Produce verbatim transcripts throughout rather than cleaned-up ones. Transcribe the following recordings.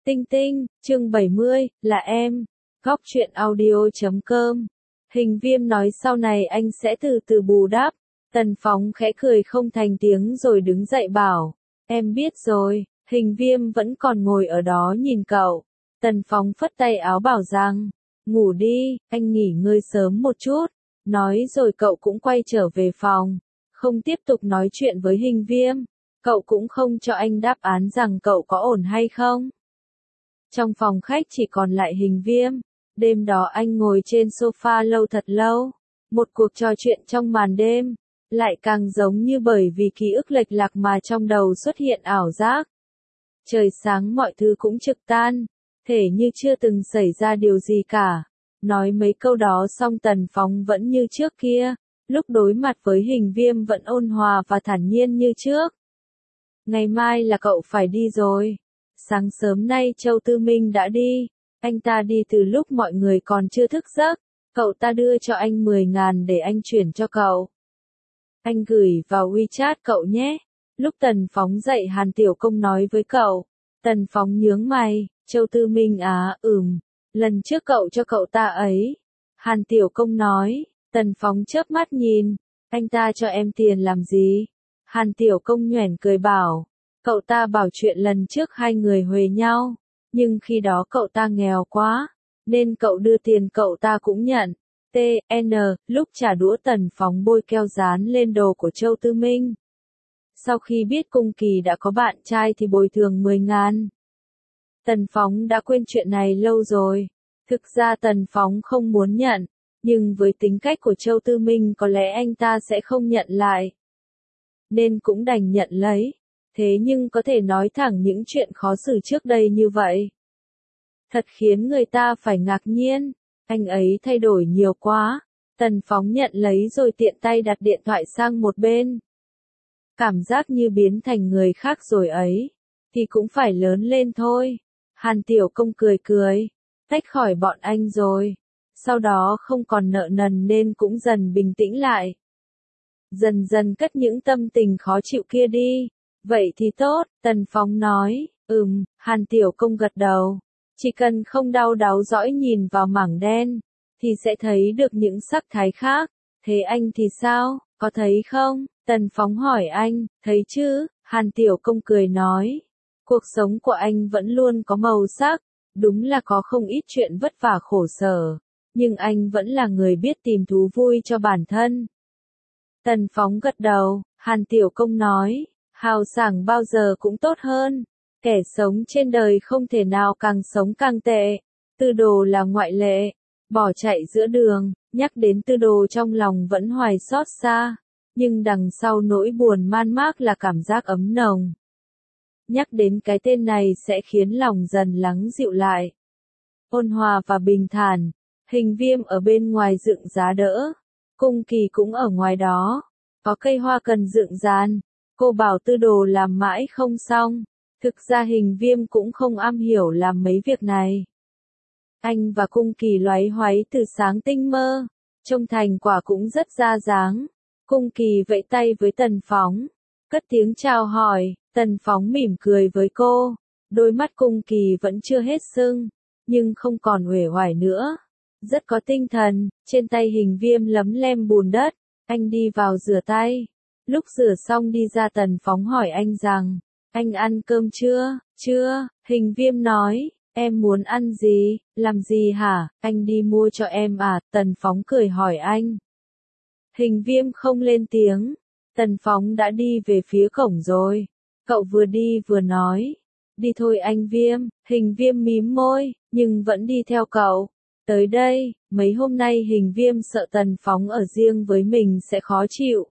Tinh tinh, chương bảy mươi, là em. Góc truyện audio chấm com. Hình Viêm nói sau này anh sẽ từ từ bù đắp. Tần Phóng khẽ cười không thành tiếng rồi đứng dậy bảo. Em biết rồi. Hình Viêm vẫn còn ngồi ở đó nhìn cậu. Tần Phóng phất tay áo bảo rằng. Ngủ đi, anh nghỉ ngơi sớm một chút. Nói rồi cậu cũng quay trở về phòng. Không tiếp tục nói chuyện với Hình Viêm. Cậu cũng không cho anh đáp án rằng cậu có ổn hay không. Trong phòng khách chỉ còn lại Hình Viêm. Đêm đó anh ngồi trên sofa lâu thật lâu. Một cuộc trò chuyện trong màn đêm. Lại càng giống như bởi vì ký ức lệch lạc mà trong đầu xuất hiện ảo giác. Trời sáng mọi thứ cũng trực tan. Thể như chưa từng xảy ra điều gì cả. Nói mấy câu đó xong Tần Phóng vẫn như trước kia. Lúc đối mặt với Hình Viêm vẫn ôn hòa và thản nhiên như trước. Ngày mai là cậu phải đi rồi. Sáng sớm nay Châu Tư Minh đã đi. Anh ta đi từ lúc mọi người còn chưa thức giấc. Cậu ta đưa cho anh mười ngàn để anh chuyển cho cậu. Anh gửi vào WeChat cậu nhé. Lúc Tần Phóng dậy Hàn Tiểu Công nói với cậu. Tần Phóng nhướng mày. Châu Tư Minh à, ừm. Lần trước cậu cho cậu ta ấy. Hàn Tiểu Công nói. Tần Phóng chớp mắt nhìn. Anh ta cho em tiền làm gì? Hàn Tiểu Công nhoẻn cười bảo. Cậu ta bảo chuyện lần trước hai người huề nhau. Nhưng khi đó cậu ta nghèo quá. Nên cậu đưa tiền cậu ta cũng nhận. T N Lúc trả đũa Tần Phóng bôi keo dán lên đồ của Châu Tư Minh. Sau khi biết Cung Kỳ đã có bạn trai thì bồi thường mười ngàn. Tần Phóng đã quên chuyện này lâu rồi. Thực ra Tần Phóng không muốn nhận. Nhưng với tính cách của Châu Tư Minh có lẽ anh ta sẽ không nhận lại. Nên cũng đành nhận lấy. Thế nhưng có thể nói thẳng những chuyện khó xử trước đây như vậy. Thật khiến người ta phải ngạc nhiên. Anh ấy thay đổi nhiều quá. Tần Phóng nhận lấy rồi tiện tay đặt điện thoại sang một bên. Cảm giác như biến thành người khác rồi ấy. Thì cũng phải lớn lên thôi. Hàn Tiểu Công cười cười. Tách khỏi bọn anh rồi. Sau đó không còn nợ nần nên cũng dần bình tĩnh lại. Dần dần cất những tâm tình khó chịu kia đi. Vậy thì tốt, Tần Phóng nói. Ừm, Hàn Tiểu Công gật đầu. Chỉ cần không đau đáu dõi nhìn vào mảng đen, thì sẽ thấy được những sắc thái khác. Thế anh thì sao, có thấy không? Tần Phóng hỏi anh, thấy chứ? Hàn Tiểu Công cười nói. Cuộc sống của anh vẫn luôn có màu sắc. Đúng là có không ít chuyện vất vả khổ sở. Nhưng anh vẫn là người biết tìm thú vui cho bản thân. Tần Phóng gật đầu, Hàn Tiểu Công nói. Hào sảng bao giờ cũng tốt hơn. Kẻ sống trên đời không thể nào càng sống càng tệ. Tư Đồ là ngoại lệ. Bỏ chạy giữa đường, nhắc đến Tư Đồ trong lòng vẫn hoài xót xa. Nhưng đằng sau nỗi buồn man mác là cảm giác ấm nồng. Nhắc đến cái tên này sẽ khiến lòng dần lắng dịu lại. Ôn hòa và bình thản. Hình Viêm ở bên ngoài dựng giá đỡ. Cung Kỳ cũng ở ngoài đó. Có cây hoa cần dựng gian. Cô bảo Tư Đồ làm mãi không xong. Thực ra Hình Viêm cũng không am hiểu làm mấy việc này. Anh và Cung Kỳ loáy hoáy từ sáng tinh mơ. Trông thành quả cũng rất ra dáng. Cung Kỳ vẫy tay với Tần Phóng. Cất tiếng chào hỏi. Tần Phóng mỉm cười với cô. Đôi mắt Cung Kỳ vẫn chưa hết sưng. Nhưng không còn uể oải nữa. Rất có tinh thần. Trên tay Hình Viêm lấm lem bùn đất. Anh đi vào rửa tay. Lúc rửa xong đi ra Tần Phóng hỏi anh rằng. Anh ăn cơm chưa? Chưa, Hình Viêm nói. Em muốn ăn gì? Làm gì hả? Anh đi mua cho em à? Tần Phóng cười hỏi anh. Hình Viêm không lên tiếng. Tần Phóng đã đi về phía cổng rồi. Cậu vừa đi vừa nói. Đi thôi anh Viêm. Hình Viêm mím môi, nhưng vẫn đi theo cậu. Tới đây, mấy hôm nay Hình Viêm sợ Tần Phóng ở riêng với mình sẽ khó chịu.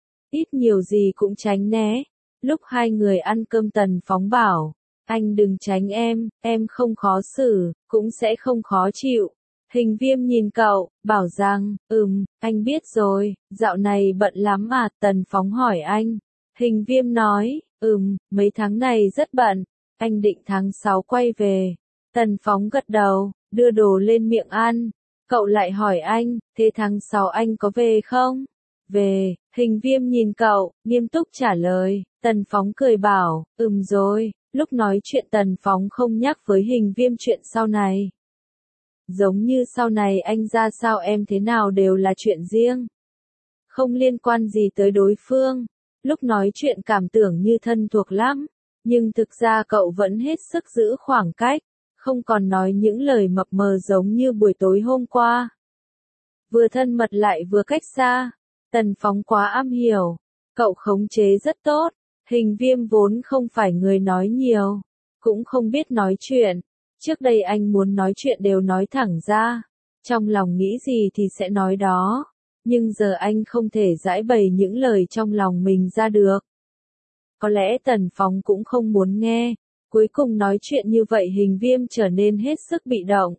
Ít nhiều gì cũng tránh né. Lúc hai người ăn cơm Tần Phóng bảo. Anh đừng tránh em, em không khó xử, cũng sẽ không khó chịu. Hình Viêm nhìn cậu, bảo rằng, ừm, anh biết rồi, dạo này bận lắm à? Tần Phóng hỏi anh. Hình Viêm nói, ừm, mấy tháng này rất bận, anh định tháng sáu quay về. Tần Phóng gật đầu, đưa đồ lên miệng ăn. Cậu lại hỏi anh, thế tháng sáu anh có về không? Về, Hình Viêm nhìn cậu, nghiêm túc trả lời. Tần Phóng cười bảo, ừm rồi. Lúc nói chuyện Tần Phóng không nhắc với Hình Viêm chuyện sau này. Giống như sau này anh ra sao em thế nào đều là chuyện riêng. Không liên quan gì tới đối phương. Lúc nói chuyện cảm tưởng như thân thuộc lắm. Nhưng thực ra cậu vẫn hết sức giữ khoảng cách. Không còn nói những lời mập mờ giống như buổi tối hôm qua. Vừa thân mật lại vừa cách xa. Tần Phóng quá am hiểu. Cậu khống chế rất tốt. Hình Viêm vốn không phải người nói nhiều. Cũng không biết nói chuyện. Trước đây anh muốn nói chuyện đều nói thẳng ra. Trong lòng nghĩ gì thì sẽ nói đó. Nhưng giờ anh không thể giải bày những lời trong lòng mình ra được. Có lẽ Tần Phóng cũng không muốn nghe. Cuối cùng nói chuyện như vậy Hình Viêm trở nên hết sức bị động.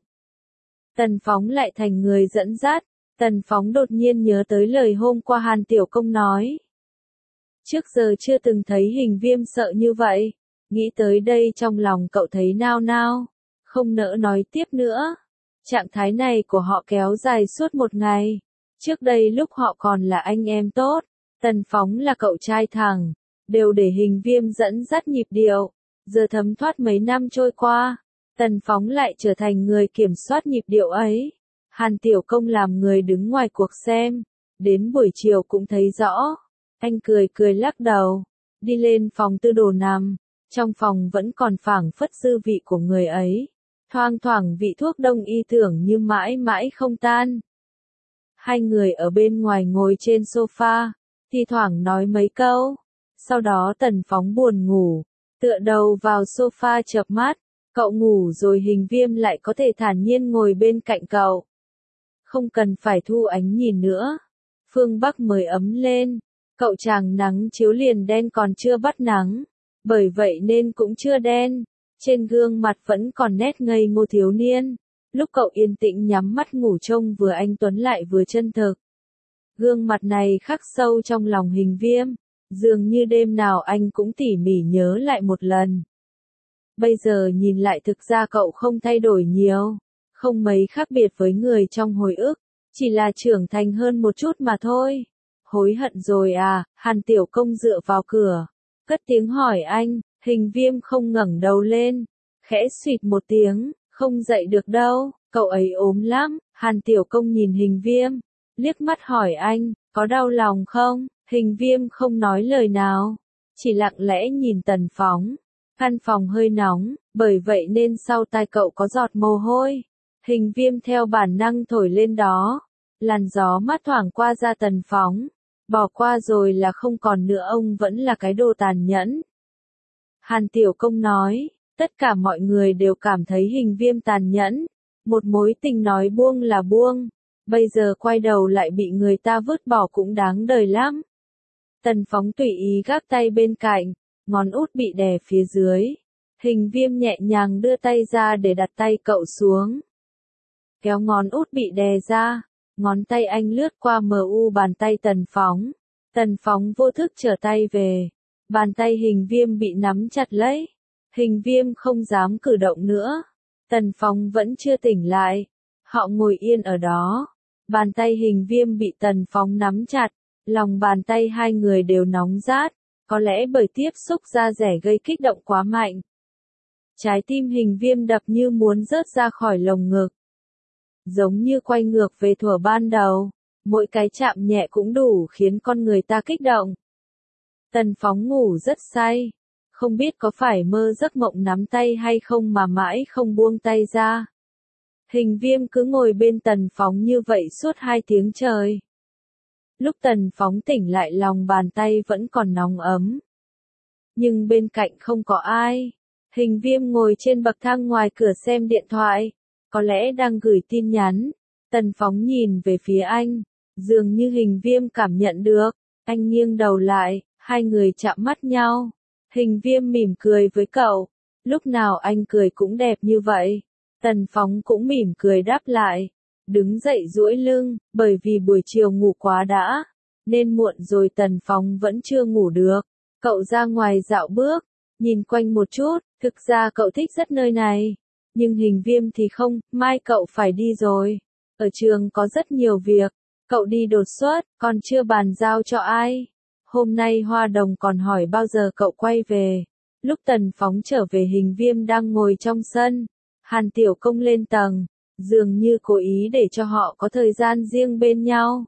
Tần Phóng lại thành người dẫn dắt. Tần Phóng đột nhiên nhớ tới lời hôm qua Hàn Tiểu Công nói. Trước giờ chưa từng thấy Hình Viêm sợ như vậy. Nghĩ tới đây trong lòng cậu thấy nao nao. Không nỡ nói tiếp nữa. Trạng thái này của họ kéo dài suốt một ngày. Trước đây lúc họ còn là anh em tốt. Tần Phóng là cậu trai thẳng. Đều để Hình Viêm dẫn dắt nhịp điệu. Giờ thấm thoát mấy năm trôi qua. Tần Phóng lại trở thành người kiểm soát nhịp điệu ấy. Hàn Tiểu Công làm người đứng ngoài cuộc xem. Đến buổi chiều cũng thấy rõ. Anh cười cười lắc đầu. Đi lên phòng tư đồ nằm. Trong phòng vẫn còn phảng phất dư vị của người ấy. Thoang thoảng vị thuốc đông y tưởng như mãi mãi không tan. Hai người ở bên ngoài ngồi trên sofa. Thì thoảng nói mấy câu. Sau đó Tần Phóng buồn ngủ. Tựa đầu vào sofa chợp mắt. Cậu ngủ rồi Hình Viêm lại có thể thản nhiên ngồi bên cạnh cậu. Không cần phải thu ánh nhìn nữa. Phương Bắc mới ấm lên. Cậu chàng nắng chiếu liền đen còn chưa bắt nắng. Bởi vậy nên cũng chưa đen. Trên gương mặt vẫn còn nét ngây ngô thiếu niên. Lúc cậu yên tĩnh nhắm mắt ngủ trông vừa anh tuấn lại vừa chân thực. Gương mặt này khắc sâu trong lòng Hình Viêm. Dường như đêm nào anh cũng tỉ mỉ nhớ lại một lần. Bây giờ nhìn lại thực ra cậu không thay đổi nhiều. Không mấy khác biệt với người trong hồi ức. Chỉ là trưởng thành hơn một chút mà thôi. Hối hận rồi à? Hàn Tiểu Công dựa vào cửa. Cất tiếng hỏi anh. Hình Viêm không ngẩng đầu lên. Khẽ xuyệt một tiếng. Không dậy được đâu. Cậu ấy ốm lắm. Hàn Tiểu Công nhìn Hình Viêm. Liếc mắt hỏi anh. Có đau lòng không? Hình Viêm không nói lời nào. Chỉ lặng lẽ nhìn Tần Phóng. Căn phòng hơi nóng. Bởi vậy nên sau tai cậu có giọt mồ hôi. Hình Viêm theo bản năng thổi lên đó. Làn gió mát thoảng qua da Tần Phóng. Bỏ qua rồi là không còn nữa, ông vẫn là cái đồ tàn nhẫn. Hàn Tiểu Công nói, tất cả mọi người đều cảm thấy Hình Viêm tàn nhẫn. Một mối tình nói buông là buông. Bây giờ quay đầu lại bị người ta vứt bỏ cũng đáng đời lắm. Tần Phóng tùy ý gác tay bên cạnh, ngón út bị đè phía dưới. Hình Viêm nhẹ nhàng đưa tay ra để đặt tay cậu xuống. Kéo ngón út bị đè ra. Ngón tay anh lướt qua mờ u bàn tay Tần Phóng. Tần Phóng vô thức trở tay về. Bàn tay Hình Viêm bị nắm chặt lấy. Hình Viêm không dám cử động nữa. Tần Phóng vẫn chưa tỉnh lại. Họ ngồi yên ở đó. Bàn tay Hình Viêm bị Tần Phóng nắm chặt. Lòng bàn tay hai người đều nóng rát. Có lẽ bởi tiếp xúc da rẻ gây kích động quá mạnh. Trái tim Hình Viêm đập như muốn rớt ra khỏi lồng ngực. Giống như quay ngược về thuở ban đầu. Mỗi cái chạm nhẹ cũng đủ khiến con người ta kích động. Tần Phóng ngủ rất say. Không biết có phải mơ giấc mộng nắm tay hay không mà mãi không buông tay ra. Hình Viêm cứ ngồi bên Tần Phóng như vậy suốt hai tiếng trời. Lúc Tần Phóng tỉnh lại lòng bàn tay vẫn còn nóng ấm. Nhưng bên cạnh không có ai. Hình Viêm ngồi trên bậc thang ngoài cửa xem điện thoại. Có lẽ đang gửi tin nhắn. Tần Phóng nhìn về phía anh. Dường như Hình Viêm cảm nhận được. Anh nghiêng đầu lại. Hai người chạm mắt nhau. Hình Viêm mỉm cười với cậu. Lúc nào anh cười cũng đẹp như vậy. Tần Phóng cũng mỉm cười đáp lại. Đứng dậy duỗi lưng. Bởi vì buổi chiều ngủ quá đã. Nên muộn rồi Tần Phóng vẫn chưa ngủ được. Cậu ra ngoài dạo bước. Nhìn quanh một chút. Thực ra cậu thích rất nơi này. Nhưng Hình Viêm thì không, mai cậu phải đi rồi. Ở trường có rất nhiều việc. Cậu đi đột xuất, còn chưa bàn giao cho ai. Hôm nay Hoa Đồng còn hỏi bao giờ cậu quay về. Lúc Tần Phóng trở về Hình Viêm đang ngồi trong sân, Hàn Tiểu Công lên tầng, dường như cố ý để cho họ có thời gian riêng bên nhau.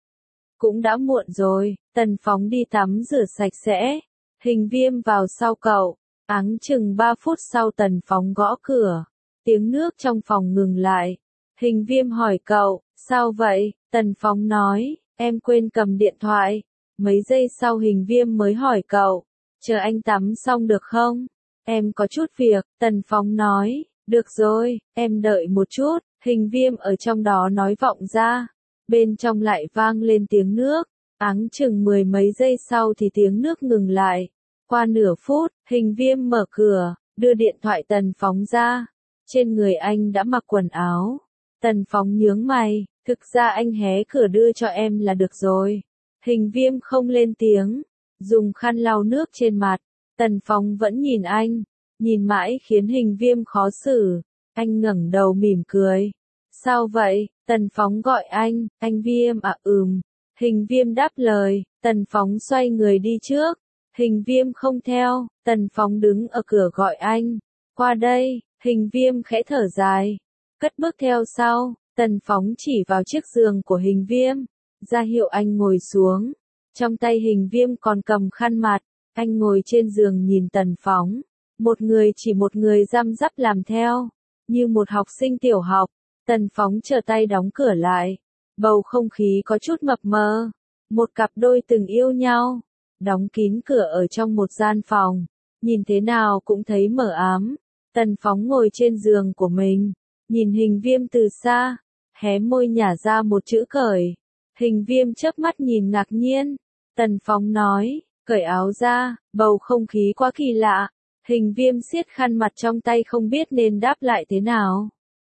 Cũng đã muộn rồi, Tần Phóng đi tắm rửa sạch sẽ, Hình Viêm vào sau cậu, áng chừng ba phút sau Tần Phóng gõ cửa, tiếng nước trong phòng ngừng lại. Hình Viêm hỏi cậu, sao vậy? Tần Phóng nói, em quên cầm điện thoại. Mấy giây sau Hình Viêm mới hỏi cậu, chờ anh tắm xong được không? Em có chút việc, Tần Phóng nói, được rồi, em đợi một chút. Hình Viêm ở trong đó nói vọng ra, bên trong lại vang lên tiếng nước, áng chừng mười mấy giây sau thì tiếng nước ngừng lại. Qua nửa phút, Hình Viêm mở cửa, đưa điện thoại Tần Phóng ra, trên người anh đã mặc quần áo. Tần Phóng nhướng mày, thực ra anh hé cửa đưa cho em là được rồi. Hình Viêm không lên tiếng, dùng khăn lau nước trên mặt. Tần Phóng vẫn nhìn anh, nhìn mãi khiến Hình Viêm khó xử. Anh ngẩng đầu mỉm cười. Sao vậy? Tần Phóng gọi anh, anh Viêm à ừm. Hình Viêm đáp lời, Tần Phóng xoay người đi trước. Hình Viêm không theo, Tần Phóng đứng ở cửa gọi anh. Qua đây, Hình Viêm khẽ thở dài, cất bước theo sau. Tần Phóng chỉ vào chiếc giường của Hình Viêm, ra hiệu anh ngồi xuống. Trong tay Hình Viêm còn cầm khăn mặt, anh ngồi trên giường nhìn Tần Phóng. Một người chỉ một người răm rắp làm theo, như một học sinh tiểu học. Tần Phóng trở tay đóng cửa lại, bầu không khí có chút mập mờ. Một cặp đôi từng yêu nhau, đóng kín cửa ở trong một gian phòng, nhìn thế nào cũng thấy mờ ám. Tần Phóng ngồi trên giường của mình, nhìn Hình Viêm từ xa, hé môi nhả ra một chữ cởi. Hình Viêm chớp mắt nhìn ngạc nhiên. Tần Phóng nói, cởi áo ra, bầu không khí quá kỳ lạ. Hình Viêm siết khăn mặt trong tay không biết nên đáp lại thế nào.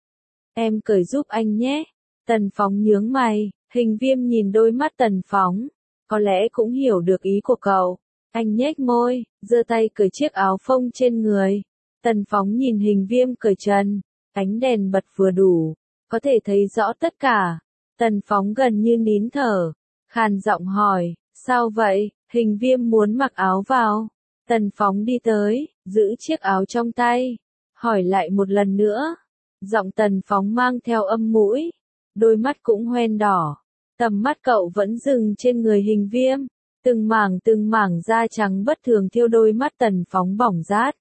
Em cởi giúp anh nhé. Tần Phóng nhướng mày, Hình Viêm nhìn đôi mắt Tần Phóng, có lẽ cũng hiểu được ý của cậu. Anh nhếch môi, giơ tay cởi chiếc áo phông trên người. Tần Phóng nhìn Hình Viêm cởi trần, ánh đèn bật vừa đủ, có thể thấy rõ tất cả. Tần Phóng gần như nín thở, khàn giọng hỏi, sao vậy? Hình Viêm muốn mặc áo vào. Tần Phóng đi tới, giữ chiếc áo trong tay, hỏi lại một lần nữa. Giọng Tần Phóng mang theo âm mũi, đôi mắt cũng hoen đỏ. Tầm mắt cậu vẫn dừng trên người Hình Viêm, từng mảng từng mảng da trắng bất thường thiêu đôi mắt Tần Phóng bỏng rát.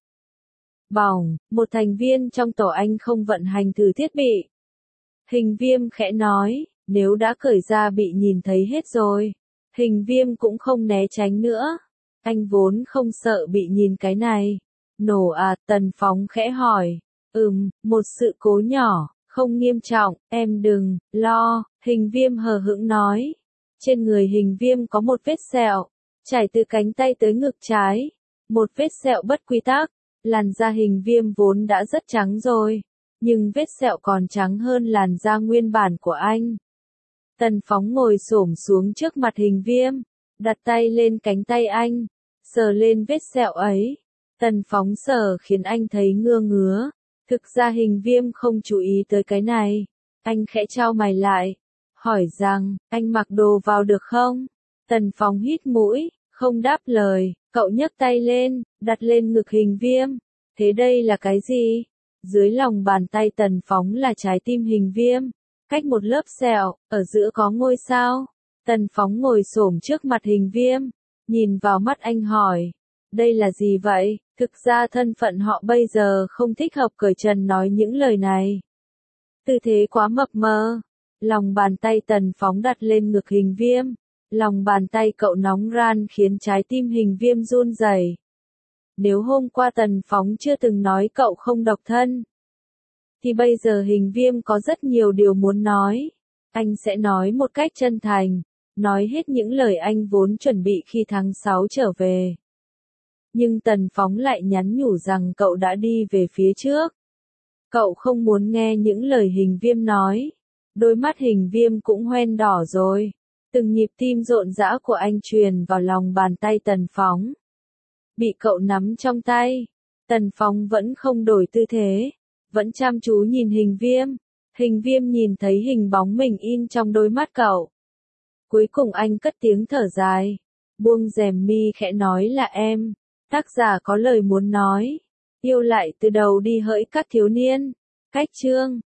Bỏng, một thành viên trong tổ anh không vận hành thử thiết bị. Hình Viêm khẽ nói, nếu đã cởi ra bị nhìn thấy hết rồi. Hình Viêm cũng không né tránh nữa. Anh vốn không sợ bị nhìn cái này. Nổ à? Tần Phóng khẽ hỏi. Ừm, một sự cố nhỏ, không nghiêm trọng, em đừng lo. Hình Viêm hờ hững nói. Trên người Hình Viêm có một vết sẹo, trải từ cánh tay tới ngực trái. Một vết sẹo bất quy tắc. Làn da Hình Viêm vốn đã rất trắng rồi, nhưng vết sẹo còn trắng hơn làn da nguyên bản của anh. Tần Phóng ngồi xổm xuống trước mặt Hình Viêm, đặt tay lên cánh tay anh, sờ lên vết sẹo ấy. Tần Phóng sờ khiến anh thấy ngưa ngứa. Thực ra Hình Viêm không chú ý tới cái này. Anh khẽ chau mày lại, hỏi rằng, anh mặc đồ vào được không? Tần Phóng hít mũi, không đáp lời. Cậu nhấc tay lên, đặt lên ngực Hình Viêm. Thế đây là cái gì? Dưới lòng bàn tay Tần Phóng là trái tim Hình Viêm, cách một lớp sẹo, ở giữa có ngôi sao. Tần Phóng ngồi xổm trước mặt Hình Viêm, nhìn vào mắt anh hỏi, đây là gì vậy? Thực ra thân phận họ bây giờ không thích hợp cởi trần nói những lời này. Tư thế quá mập mờ. Lòng bàn tay Tần Phóng đặt lên ngực Hình Viêm. Lòng bàn tay cậu nóng ran khiến trái tim Hình Viêm run rẩy. Nếu hôm qua Tần Phóng chưa từng nói cậu không độc thân, thì bây giờ Hình Viêm có rất nhiều điều muốn nói. Anh sẽ nói một cách chân thành, nói hết những lời anh vốn chuẩn bị khi tháng sáu trở về. Nhưng Tần Phóng lại nhắn nhủ rằng cậu đã đi về phía trước. Cậu không muốn nghe những lời Hình Viêm nói. Đôi mắt Hình Viêm cũng hoen đỏ rồi. Từng nhịp tim rộn rã của anh truyền vào lòng bàn tay Tần Phóng. Bị cậu nắm trong tay, Tần Phóng vẫn không đổi tư thế, vẫn chăm chú nhìn Hình Viêm. Hình Viêm nhìn thấy hình bóng mình in trong đôi mắt cậu. Cuối cùng anh cất tiếng thở dài, buông rèm mi khẽ nói là em. Tác giả có lời muốn nói. Yêu lại từ đầu đi hỡi các thiếu niên. Cách chương